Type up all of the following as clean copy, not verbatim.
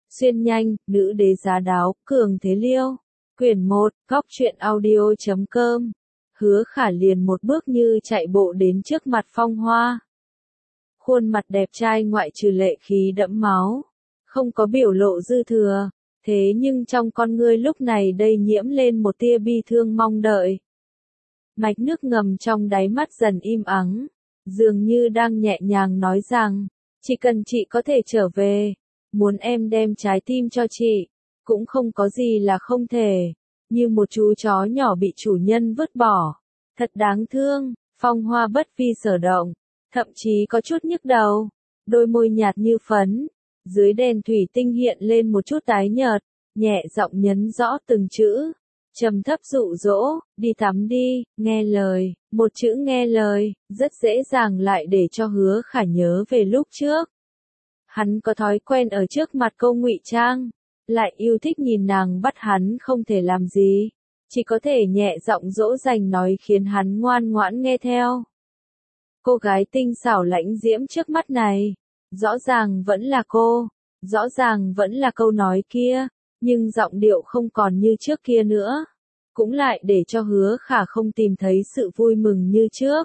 Xuyên nhanh, nữ đế giá đáo, cường thế liêu. Quyển 1, góc truyện audio.com. Hứa Khả liền một bước như chạy bộ đến trước mặt Phong Hoa. Khuôn mặt đẹp trai ngoại trừ lệ khí đẫm máu, không có biểu lộ dư thừa, thế nhưng trong con ngươi lúc này đây nhiễm lên một tia bi thương mong đợi. Mạch nước ngầm trong đáy mắt dần im ắng, dường như đang nhẹ nhàng nói rằng, chỉ cần chị có thể trở về, muốn em đem trái tim cho chị, cũng không có gì là không thể, như một chú chó nhỏ bị chủ nhân vứt bỏ. Thật đáng thương. Phong Hoa bất vi sở động, thậm chí có chút nhức đầu, đôi môi nhạt như phấn, dưới đèn thủy tinh hiện lên một chút tái nhợt, nhẹ giọng nhấn rõ từng chữ, trầm thấp dụ dỗ, đi tắm đi, nghe lời, một chữ nghe lời, rất dễ dàng lại để cho Hứa Khả nhớ về lúc trước. Hắn có thói quen ở trước mặt cô ngụy trang, lại yêu thích nhìn nàng bắt hắn không thể làm gì, chỉ có thể nhẹ giọng dỗ dành nói khiến hắn ngoan ngoãn nghe theo. Cô gái tinh xảo lãnh diễm trước mắt này, rõ ràng vẫn là cô, rõ ràng vẫn là câu nói kia, nhưng giọng điệu không còn như trước kia nữa, cũng lại để cho Hứa Khả không tìm thấy sự vui mừng như trước.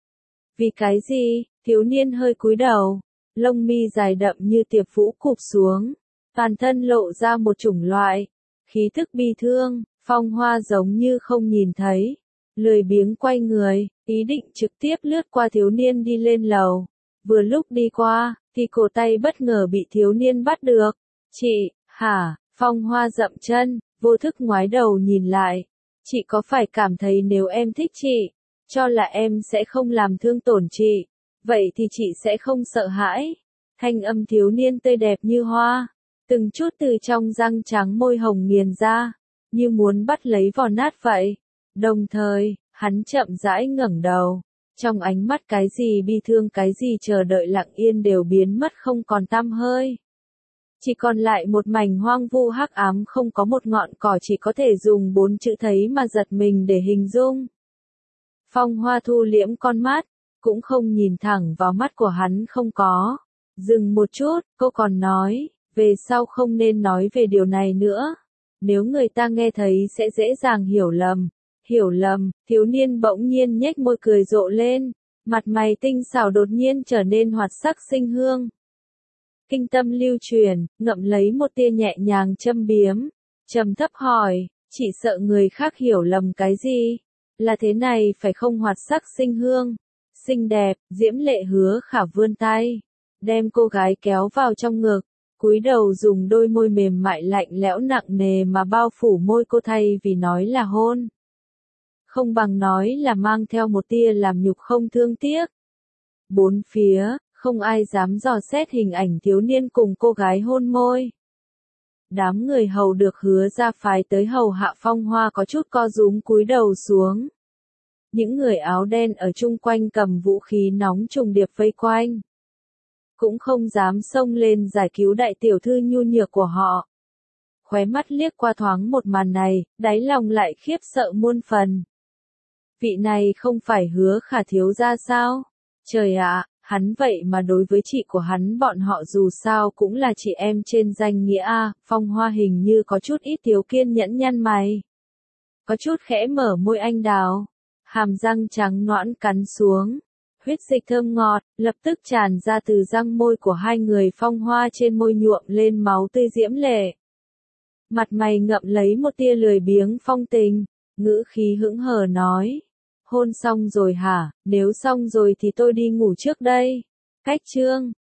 Vì cái gì? Thiếu niên hơi cúi đầu, lông mi dài đậm như tiệp vũ cụp xuống, toàn thân lộ ra một chủng loại khí thức bi thương. Phong Hoa giống như không nhìn thấy, lười biếng quay người, ý định trực tiếp lướt qua thiếu niên đi lên lầu. Vừa lúc đi qua, thì cổ tay bất ngờ bị thiếu niên bắt được. Chị, hả? Phong Hoa dậm chân, vô thức ngoái đầu nhìn lại. Chị có phải cảm thấy nếu em thích chị, cho là em sẽ không làm thương tổn chị, vậy thì chị sẽ không sợ hãi? Thanh âm thiếu niên tươi đẹp như hoa, từng chút từ trong răng trắng môi hồng nghiền ra, như muốn bắt lấy vỏ nát vậy. Đồng thời, hắn chậm rãi ngẩng đầu, trong ánh mắt cái gì bi thương cái gì chờ đợi lặng yên đều biến mất không còn tăm hơi. Chỉ còn lại một mảnh hoang vu hắc ám không có một ngọn cỏ, chỉ có thể dùng 4 chữ thấy mà giật mình để hình dung. Phong Hoa thu liễm con mắt, cũng không nhìn thẳng vào mắt của hắn không có. Dừng một chút, cô còn nói, về sau không nên nói về điều này nữa. Nếu người ta nghe thấy sẽ dễ dàng hiểu lầm. Hiểu lầm, thiếu niên bỗng nhiên nhếch môi cười rộ lên, mặt mày tinh xảo đột nhiên trở nên hoạt sắc sinh hương. Kinh tâm lưu truyền, ngậm lấy một tia nhẹ nhàng châm biếm, trầm thấp hỏi, chỉ sợ người khác hiểu lầm cái gì? Là thế này phải không? Hoạt sắc sinh hương, xinh đẹp, diễm lệ Hứa Khả vươn tay, đem cô gái kéo vào trong ngực. Cúi đầu dùng đôi môi mềm mại lạnh lẽo nặng nề mà bao phủ môi cô, thay vì nói là hôn, không bằng nói là mang theo một tia làm nhục không thương tiếc. Bốn phía, không ai dám dò xét hình ảnh thiếu niên cùng cô gái hôn môi. Đám người hầu được Hứa gia phái tới hầu hạ Phong Hoa có chút co rúm cúi đầu xuống. Những người áo đen ở chung quanh cầm vũ khí nóng trùng điệp vây quanh, cũng không dám xông lên giải cứu đại tiểu thư nhu nhược của họ. Khóe mắt liếc qua thoáng một màn này, đáy lòng lại khiếp sợ muôn phần. Vị này không phải Hứa Khả thiếu gia sao? Trời ạ, hắn vậy mà đối với chị của hắn bọn họ dù sao cũng là chị em trên danh nghĩa a. Phong Hoa hình như có chút ít thiếu kiên nhẫn nhăn mày, có chút khẽ mở môi anh đào, hàm răng trắng nõn cắn xuống. Huyết dịch thơm ngọt, lập tức tràn ra từ răng môi của hai người. Phong Hoa trên môi nhuộm lên máu tươi diễm lệ. Mặt mày ngậm lấy một tia lười biếng phong tình, ngữ khí hững hờ nói. Hôn xong rồi hả? Nếu xong rồi thì tôi đi ngủ trước đây. Cách chương.